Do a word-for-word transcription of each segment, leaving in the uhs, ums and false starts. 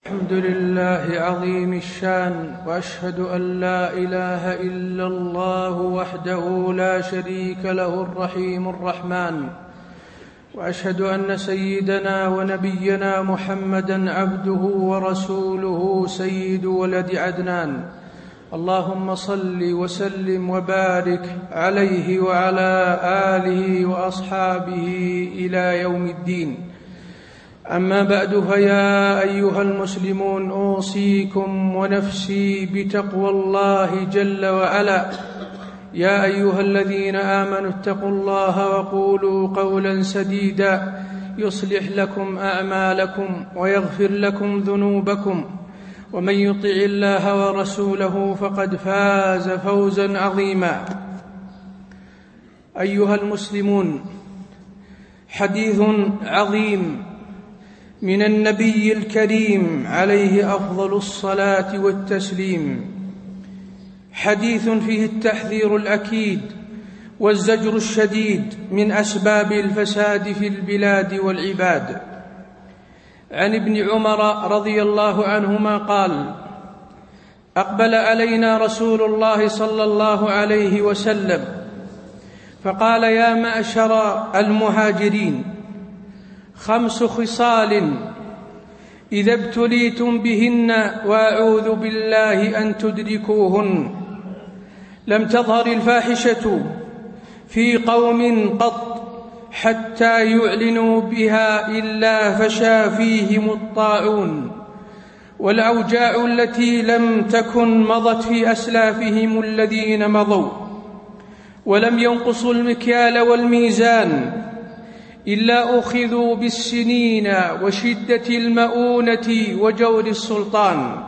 الحمد لله عظيم الشان، وأشهد أن لا إله إلا الله وحده لا شريك له الرحيم الرحمن، وأشهد أن سيدنا ونبينا محمدًا عبده ورسوله سيد ولد عدنان. اللهم صل وسلم وبارك عليه وعلى آله وأصحابه إلى يوم الدين. أما بعد، فيا أيها المسلمون، أوصيكم ونفسي بتقوى الله جل وعلا. يا أيها الذين آمنوا اتقوا الله وقولوا قولا سديدا يصلح لكم أعمالكم ويغفر لكم ذنوبكم، ومن يطع الله ورسوله فقد فاز فوزا عظيما. أيها المسلمون، حديث عظيم من النبي الكريم عليه أفضل الصلاة والتسليم، حديث فيه التحذير الأكيد والزجر الشديد من أسباب الفساد في البلاد والعباد. عن ابن عمر رضي الله عنهما قال: أقبل علينا رسول الله صلى الله عليه وسلم فقال: يا معشر المهاجرين، خمس خصال إذا ابتليتم بهن وأعوذ بالله أن تدركوهن لم تظهر الفاحشة في قوم قط حتى يعلنوا بها إلا فشى فيهم الطاعون والأوجاع التي لم تكن مضت في أسلافهم الذين مضوا، ولم ينقصوا المكيال والميزان إلا أخذوا بالسنين وشدة المؤونة وجور السلطان،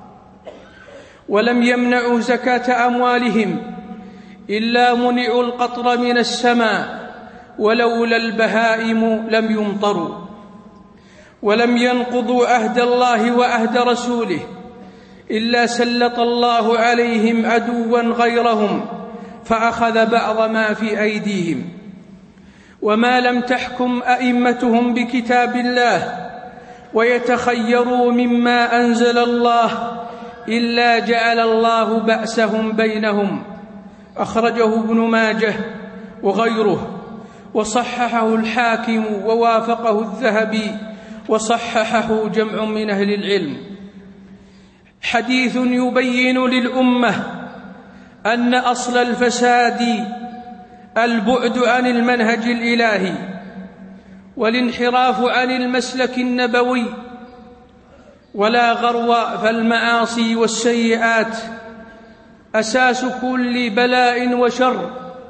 ولم يمنعوا زكاة أموالهم إلا منعوا القطر من السماء، ولولا البهائم لم يمطروا، ولم ينقضوا عهد الله وعهد رسوله إلا سلط الله عليهم عدوا غيرهم فأخذ بعض ما في أيديهم، وما لم تحكم أئمتهم بكتاب الله ويتخيروا مما أنزل الله إلا جعل الله بأسهم بينهم. أخرجه ابن ماجه وغيره، وصححه الحاكم ووافقه الذهبي، وصححه جمع من أهل العلم. حديث يبين للأمة أن أصل الفساد البعد عن المنهج الإلهي والانحراف عن المسلك النبوي، ولا غرو، فالمعاصي والسيئات أساس كل بلاء وشر،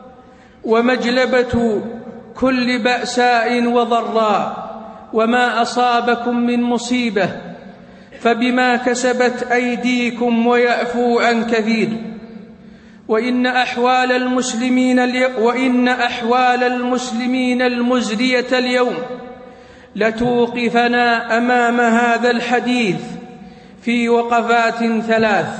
ومجلبة كل بأساء وضراء. وما أصابكم من مصيبة فبما كسبت أيديكم ويعفو عن كثير. وإن أحوال المسلمين وإن أحوال المسلمين المزرية اليوم لتوقفنا أمام هذا الحديث في وقفات ثلاث.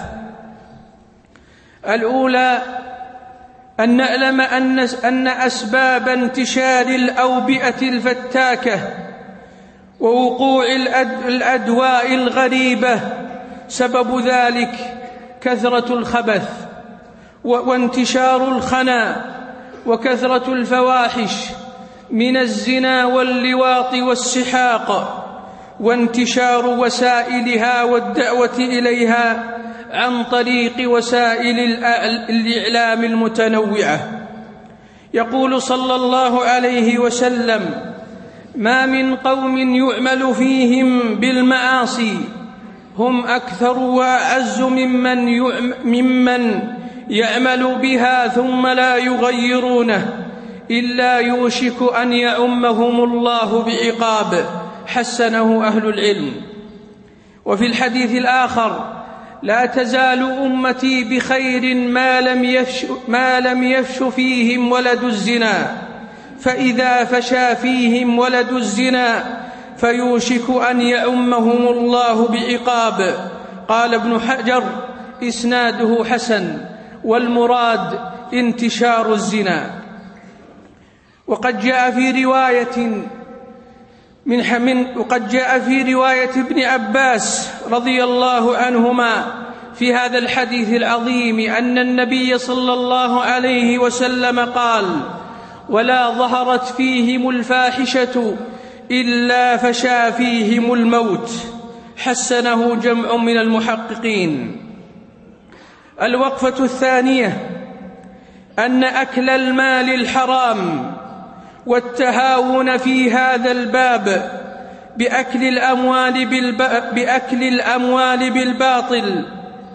الأولى أن نعلم أن أسباب انتشار الأوبئة الفتاكة ووقوع الأدواء الغريبة سبب ذلك كثرة الخبث وانتشار الخنا وكثرة الفواحش من الزنا واللواط والسحاق، وانتشار وسائلها والدعوة إليها عن طريق وسائل الإعلام المتنوعة. يقول صلى الله عليه وسلم: ما من قوم يعمل فيهم بالمعاصي هم أكثر وأعز ممن, ممن يعمل بها ثم لا يغيرونه إلا يوشك أن يعمهم الله بعقاب. حسنه أهل العلم. وفي الحديث الآخر: لا تزال أمتي بخير ما لم يفش, ما لم يفش فيهم ولد الزنا، فإذا فشى فيهم ولد الزنا فيوشك أن يعمهم الله بعقاب. قال ابن حجر: إسناده حسن، والمراد انتشار الزنا. وقد جاء في رواية من من وقد جاء في رواية ابن عباس رضي الله عنهما في هذا الحديث العظيم أن النبي صلى الله عليه وسلم قال: ولا ظهرت فيهم الفاحشة إلا فشى فيهم الموت. حسنه جمع من المحققين. الوقفة الثانية أن أكل المال الحرام والتهاون في هذا الباب بأكل الأموال, بأكل الأموال بالباطل،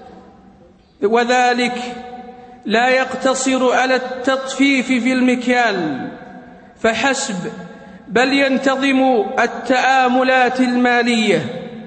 وذلك لا يقتصر على التطفيف في المكيال فحسب، بل ينتظم التعاملات المالية،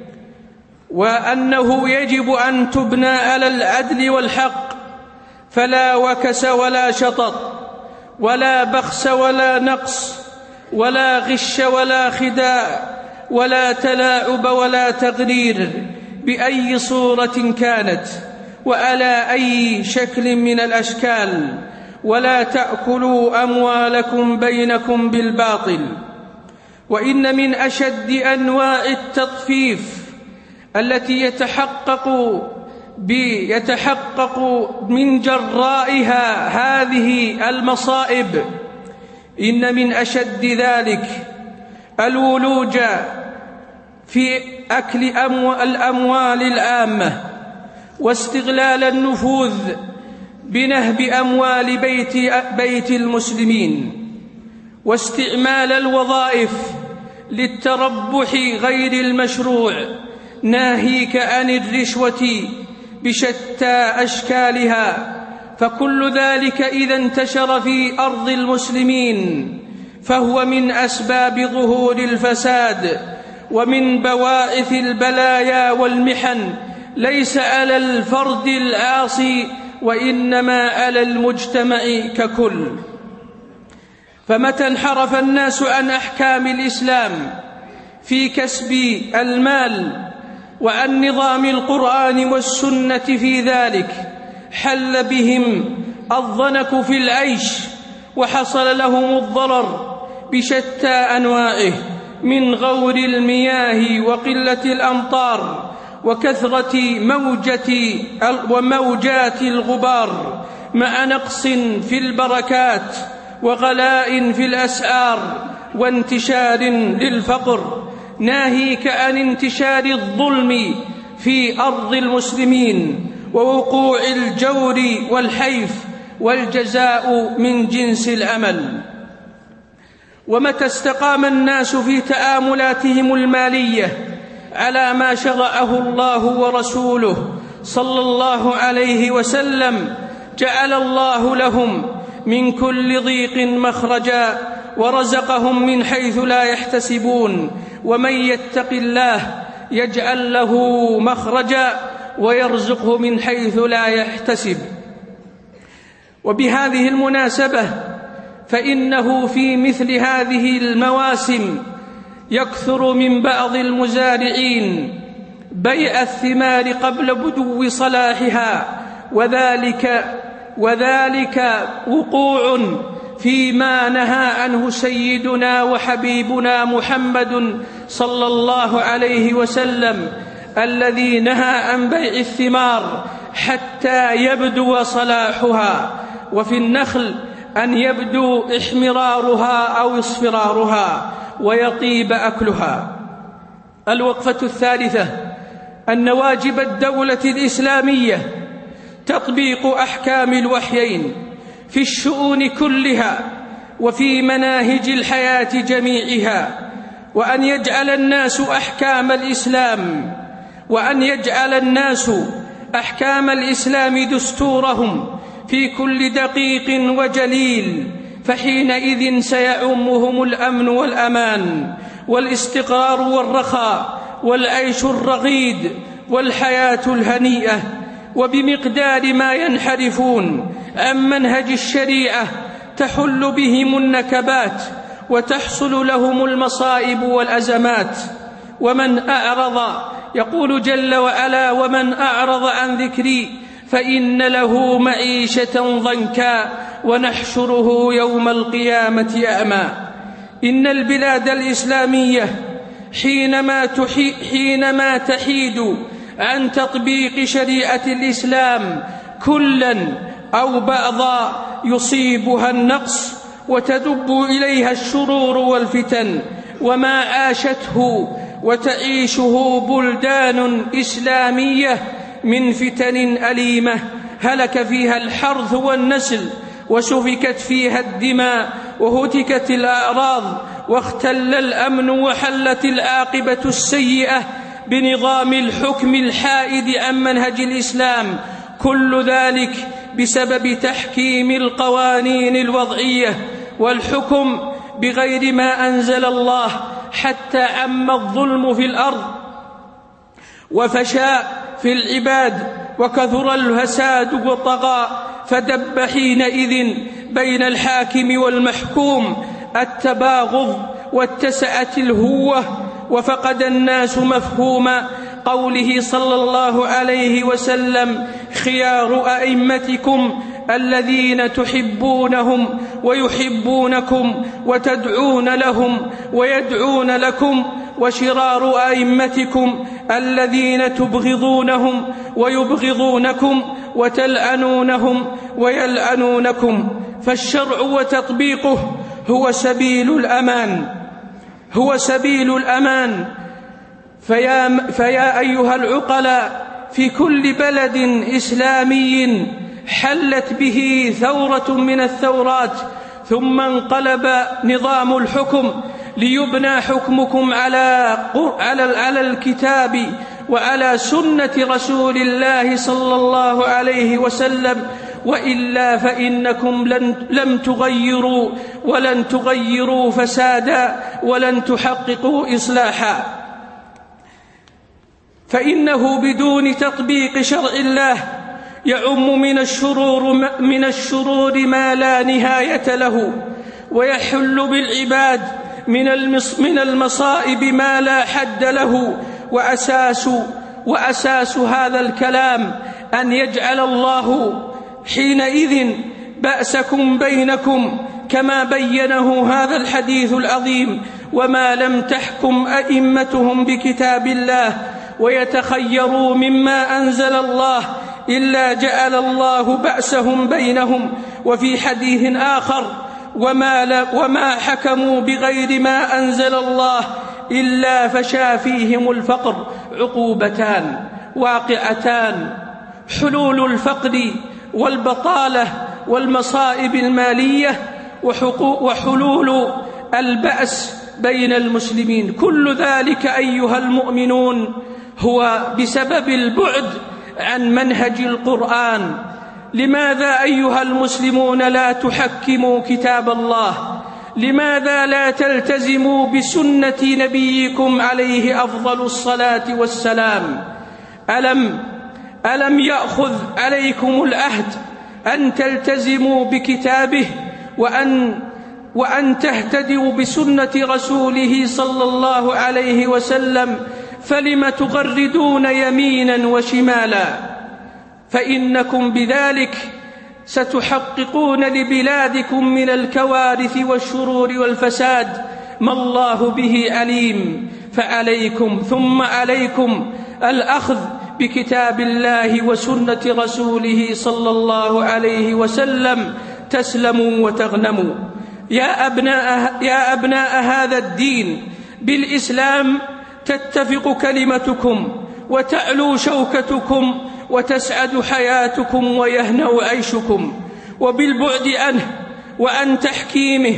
وأنه يجب أن تبنى على العدل والحق، فلا وكس ولا شطط ولا بخس ولا نقص ولا غش ولا خداع ولا تلاعب ولا تغرير بأي صورة كانت وعلى أي شكل من الأشكال، ولا تأكلوا أموالكم بينكم بالباطل. وإن من أشد أنواع التطفيف التي يتحقق يتحقق من جرائها هذه المصائب، إن من أشد ذلك الولوج في أكل الأموال العامة واستغلال النفوذ بنهب أموال بيت, بيت المسلمين، واستعمال الوظائف للتربح غير المشروع، ناهيك عن الرشوة بشتى أشكالها. فكل ذلك إذا انتشر في أرض المسلمين فهو من أسباب ظهور الفساد ومن بواعث البلايا والمحن، ليس على الفرد العاصي وإنما على المجتمع ككل. فمتى انحرف الناس عن أحكام الإسلام في كسب المال وعن نظام القرآن والسنة في ذلك، حل بهم الضنك في العيش، وحصل لهم الضرر بشتى أنواعه، من غور المياه وقلة الأمطار وكثرة موجة وموجات الغبار، مع نقص في البركات وغلاء في الأسعار وانتشار للفقر، ناهيك عن انتشار الظلم في أرض المسلمين ووقوع الجور والحيف، والجزاء من جنس العمل. ومتى استقام الناس في تعاملاتهم المالية على ما شرعه الله ورسوله صلى الله عليه وسلم، جعل الله لهم من كل ضيق مخرجا، ورزقهم من حيث لا يحتسبون. ومن يتق الله يجعل له مخرجا ويرزقه من حيث لا يحتسب. وبهذه المناسبة فإنه في مثل هذه المواسم يكثر من بعض المزارعين بيع الثمار قبل بدو صلاحها، وذلك وذلك وقوع فيما نهى عنه سيدنا وحبيبنا محمد صلى الله عليه وسلم، الذي نهى عن بيع الثمار حتى يبدو صلاحها، وفي النخل أن يبدو احمرارها أو اصفرارها ويطيب أكلها. الوقفة الثالثة أن واجب الدولة الإسلامية تطبيق أحكام الوحيين في الشؤون كلها وفي مناهج الحياة جميعها، وأن يجعل الناس أحكام الإسلام وأن يجعل الناس أحكام الإسلام دستورهم في كل دقيق وجليل، فحينئذ سيعمهم الأمن والأمان والاستقرار والرخاء والعيش الرغيد والحياة الهنيئة. وبمقدار ما ينحرفون عن منهج الشريعة تحل بهم النكبات وتحصل لهم المصائب والأزمات. ومن أعرض، يقول جل وعلا: ومن أعرض عن ذكري فإن له معيشة ضنكا ونحشره يوم القيامة أعمى. إن البلاد الإسلامية حينما, حينما تحيد عن تطبيق شريعة الإسلام كلا أو بعضا يصيبها النقص وتدب إليها الشرور والفتن، وما عاشته وتعيشه بلدان إسلامية من فتن أليمة هلك فيها الحرث والنسل، وسفكت فيها الدماء، وهتكت الأعراض، واختل الأمن، وحلت العاقبة السيئة بنظام الحكم الحائد عن منهج الإسلام، كل ذلك بسبب تحكيم القوانين الوضعية والحكم بغير ما أنزل الله، حتى عم الظلم في الأرض وفشى في العباد، وكثر الفساد والطغى، فدب حينئذ بين الحاكم والمحكوم التباغض، واتسعت الهوة، وفقد الناس مفهوم قوله صلى الله عليه وسلم: خيار أئمتكم الذين تحبونهم ويحبونكم وتدعون لهم ويدعون لكم، وشرار أئمتكم الذين تبغضونهم ويبغضونكم وتلعنونهم ويلعنونكم. فالشرع وتطبيقه هو سبيل الأمان، هو سبيل الأمان. فيا, فيا أيها العقلاء، في كل بلد إسلامي حلت به ثورة من الثورات ثم انقلب نظام الحكم ليبنى حكمكم على, على, على الكتاب وعلى سنة رسول الله صلى الله عليه وسلم، وإلا فإنكم لن لم تغيروا ولن تغيروا فسادا ولن تحققوا إصلاحا. فإنه بدون تطبيق شرع الله يعم من الشرور من الشرور ما لا نهاية له، ويحل بالعباد من المصائب ما لا حد له. وأساس وأساس هذا الكلام أن يجعل الله حينئذ بأسكم بينكم كما بينه هذا الحديث العظيم: وما لم تحكم أئمتهم بكتاب الله ويتخيروا مما أنزل الله إلا جعل الله بأسهم بينهم. وفي حديث آخر: وما, وما حكموا بغير ما أنزل الله إلا فشى فيهم الفقر. عقوبتان واقعتان: حلول الفقر والبطالة والمصائب المالية، وحلول البأس بين المسلمين. كل ذلك أيها المؤمنون هو بسبب البعد عن منهج القرآن. لماذا أيها المسلمون لا تحكموا كتاب الله؟ لماذا لا تلتزموا بسنة نبيكم عليه أفضل الصلاة والسلام؟ ألم ألم يأخذ عليكم العهد أن تلتزموا بكتابه وأن وأن تهتدوا بسنة رسوله صلى الله عليه وسلم؟ فلم تغردون يمينا وشمالا؟ فإنكم بذلك ستحققون لبلادكم من الكوارث والشرور والفساد ما الله به عليم. فعليكم ثم عليكم الأخذ بكتاب الله وسنة رسوله صلى الله عليه وسلم، تسلموا وتغنموا. يا أبناء, يا أبناء هذا الدين، بالإسلام تتفق كلمتكم وتعلو شوكتكم وتسعد حياتكم ويهنأ عيشكم، وبالبعد عنه وعن تحكيمه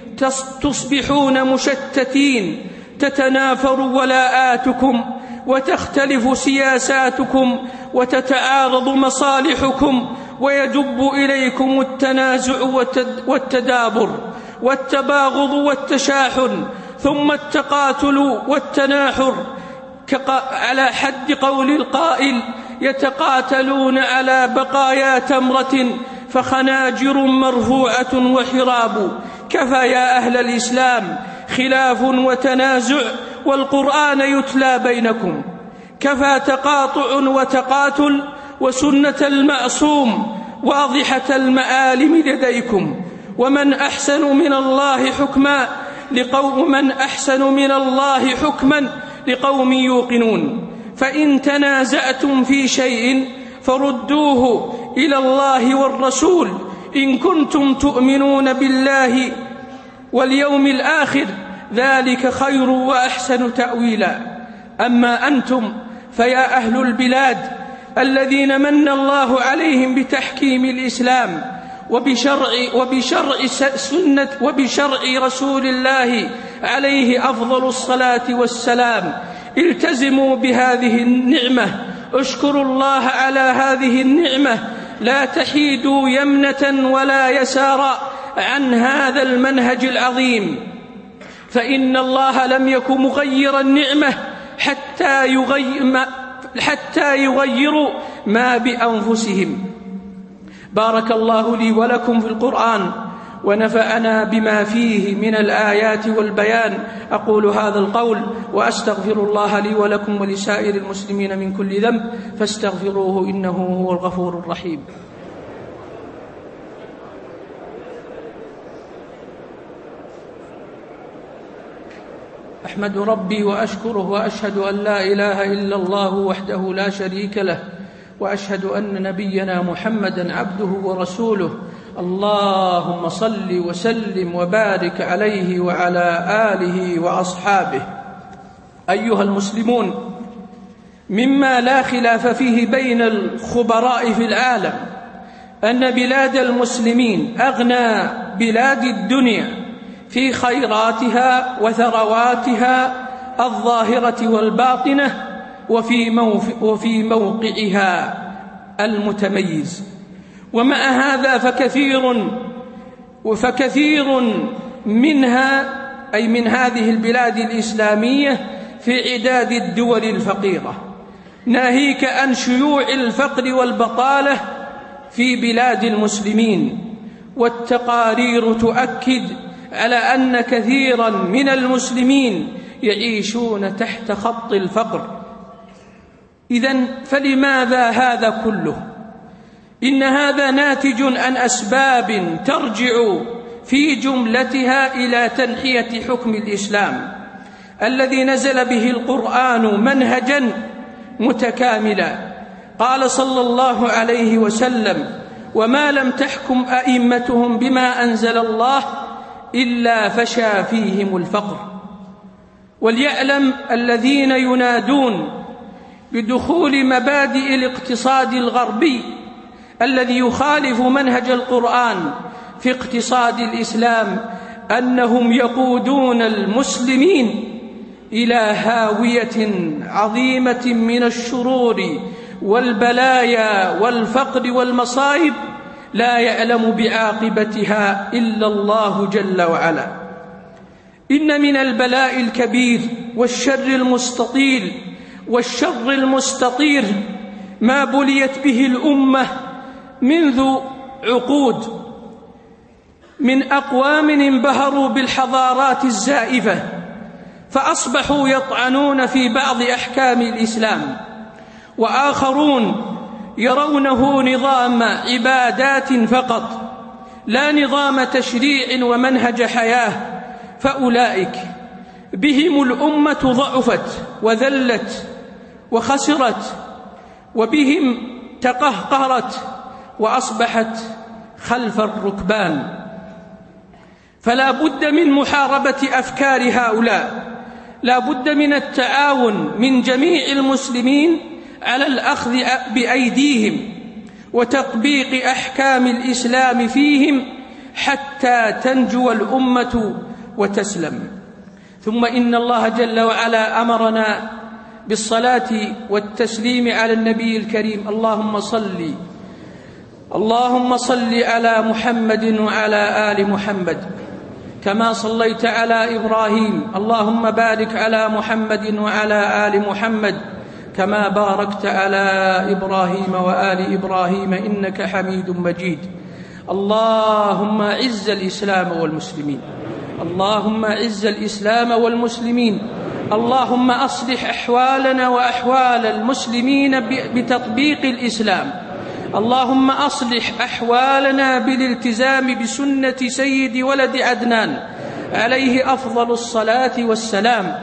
تصبحون مشتتين، تتنافر ولاءاتكم وتختلف سياساتكم وتتعارض مصالحكم، ويدب إليكم التنازع والتدابر والتباغض والتشاحن، ثم التقاتل والتناحر، على حد قول القائل: يتقاتلون على بقايا تمرة فخناجر مرفوعة وحراب. كفى يا أهل الإسلام خلاف وتنازع والقرآن يتلى بينكم، كفى تقاطع وتقاتل وسنة المعصوم واضحة المعالم لديكم. ومن أحسن من الله حكما لقوم من أحسن من الله حكما لقوم يوقنون. فإن تنازعتم في شيء فردوه إلى الله والرسول إن كنتم تؤمنون بالله واليوم الآخر، ذلك خير وأحسن تأويلا. أما أنتم فيا أهل البلاد الذين من الله عليهم بتحكيم الإسلام وبشرع, وبشرع سنة وبشرع رسول الله عليه أفضل الصلاة والسلام، التزموا بهذه النعمة، اشكروا الله على هذه النعمة، لا تحيدوا يمنة ولا يسارا عن هذا المنهج العظيم، فإن الله لم يكن مغير النعمة حتى يغير ما حتى يغيروا ما بأنفسهم. بارك الله لي ولكم في القرآن ونفعنا بما فيه من الآيات والبيان. أقول هذا القول وأستغفر الله لي ولكم ولسائر المسلمين من كل ذنب فاستغفروه إنه هو الغفور الرحيم. أحمد ربي وأشكره وأشهد أن لا إله إلا الله وحده لا شريك له، وأشهد أن نبينا محمدا عبده ورسوله. اللهم صل وسلم وبارك عليه وعلى آله وأصحابه. أيها المسلمون، مما لا خلاف فيه بين الخبراء في العالم أن بلاد المسلمين أغنى بلاد الدنيا في خيراتها وثرواتها الظاهرة والباطنة وفي موقعها المتميز. ومع هذا فكثير فكثير منها أي من هذه البلاد الإسلامية في عداد الدول الفقيرة، ناهيك عن شيوع الفقر والبطالة في بلاد المسلمين. والتقارير تؤكد على أن كثيرا من المسلمين يعيشون تحت خط الفقر. إذن فلماذا هذا كله؟ إن هذا ناتج عن أسباب ترجع في جملتها إلى تنحية حكم الإسلام الذي نزل به القرآن منهجا متكاملا. قال صلى الله عليه وسلم: وما لم تحكم أئمتهم بما أنزل الله إلا فشى فيهم الفقر. وليعلم الذين ينادون بدخول مبادئ الاقتصاد الغربي الذي يخالف منهج القرآن في اقتصاد الإسلام أنهم يقودون المسلمين إلى هاوية عظيمة من الشرور والبلايا والفقر والمصائب لا يعلم بعاقبتها إلا الله جل وعلا. إن من البلاء الكبير والشر المستطيل والشر المستطير ما بليت به الأمة منذ عقود من أقوام انبهروا بالحضارات الزائفة فأصبحوا يطعنون في بعض أحكام الإسلام، وآخرون يرونه نظام عبادات فقط لا نظام تشريع ومنهج حياة. فأولئك بهم الأمة ضعفت وذلت وخسرت، وبهم تقهقرت وأصبحت خلف الركبان. فلا بد من محاربة أفكار هؤلاء، لا بد من التعاون من جميع المسلمين على الأخذ بأيديهم وتطبيق أحكام الإسلام فيهم حتى تنجو الأمة وتسلم. ثم إن الله جل وعلا أمرنا بالصلاة والتسليم على النبي الكريم. اللهم صل اللهم صل على محمد وعلى آل محمد كما صليت على إبراهيم. اللهم بارك على محمد وعلى آل محمد كما باركت على إبراهيم وآل إبراهيم إنك حميد مجيد. اللهم أعز الإسلام والمسلمين، اللهم أعز الإسلام والمسلمين، اللهم أصلح أحوالنا وأحوال المسلمين بتطبيق الإسلام، اللهم أصلح أحوالنا بالالتزام بسنة سيد ولد عدنان عليه أفضل الصلاة والسلام.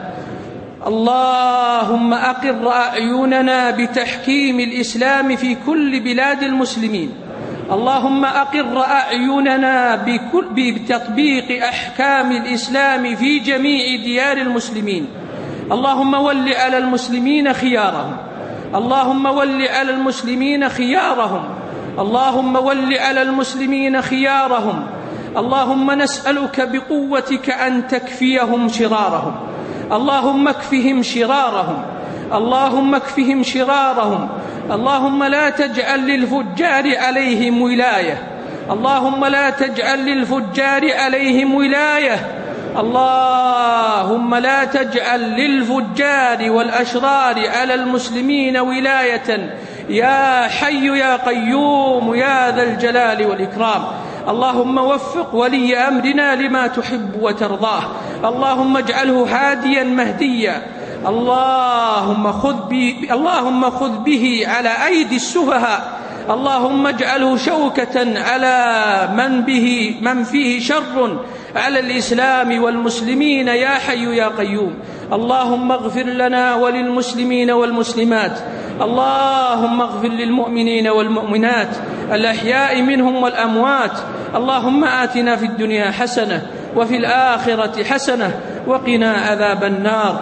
اللهم أقر أعيننا بتحكيم الإسلام في كل بلاد المسلمين. اللهم أقر أعيننا بتطبيق أحكام الإسلام في جميع ديار المسلمين. اللهم ول على المسلمين خيارهم. اللهم ول على المسلمين خيارهم. اللهم ول على المسلمين خيارهم. اللهم نسألك بقوتك أن تكفيهم شرارهم. اللهم اكفهم شرارهم. اللهم اكفهم شرارهم. اللهم لا تجعل للفجار عليهم ولاية. اللهم لا تجعل للفجار عليهم ولاية. اللهم لا تجعل للفجار والأشرار على المسلمين ولاية يا حي يا قيوم يا ذا الجلال والإكرام. اللهم وفق ولي أمرنا لما تحب وترضاه. اللهم اجعله هاديا مهديا. اللهم خذ به, اللهم خذ به على أيدي السفهاء. اللهم اجعله شوكة على من به من فيه شر على الإسلام والمسلمين يا حي يا قيوم. اللهم اغفر لنا وللمسلمين والمسلمات. اللهم اغفر للمؤمنين والمؤمنات الأحياء منهم والأموات. اللهم آتنا في الدنيا حسنة وفي الآخرة حسنة وقنا عذاب النار.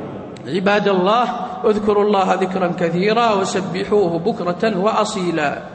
عباد الله، اذكروا الله ذكرا كثيرا وسبحوه بكرة وأصيلا.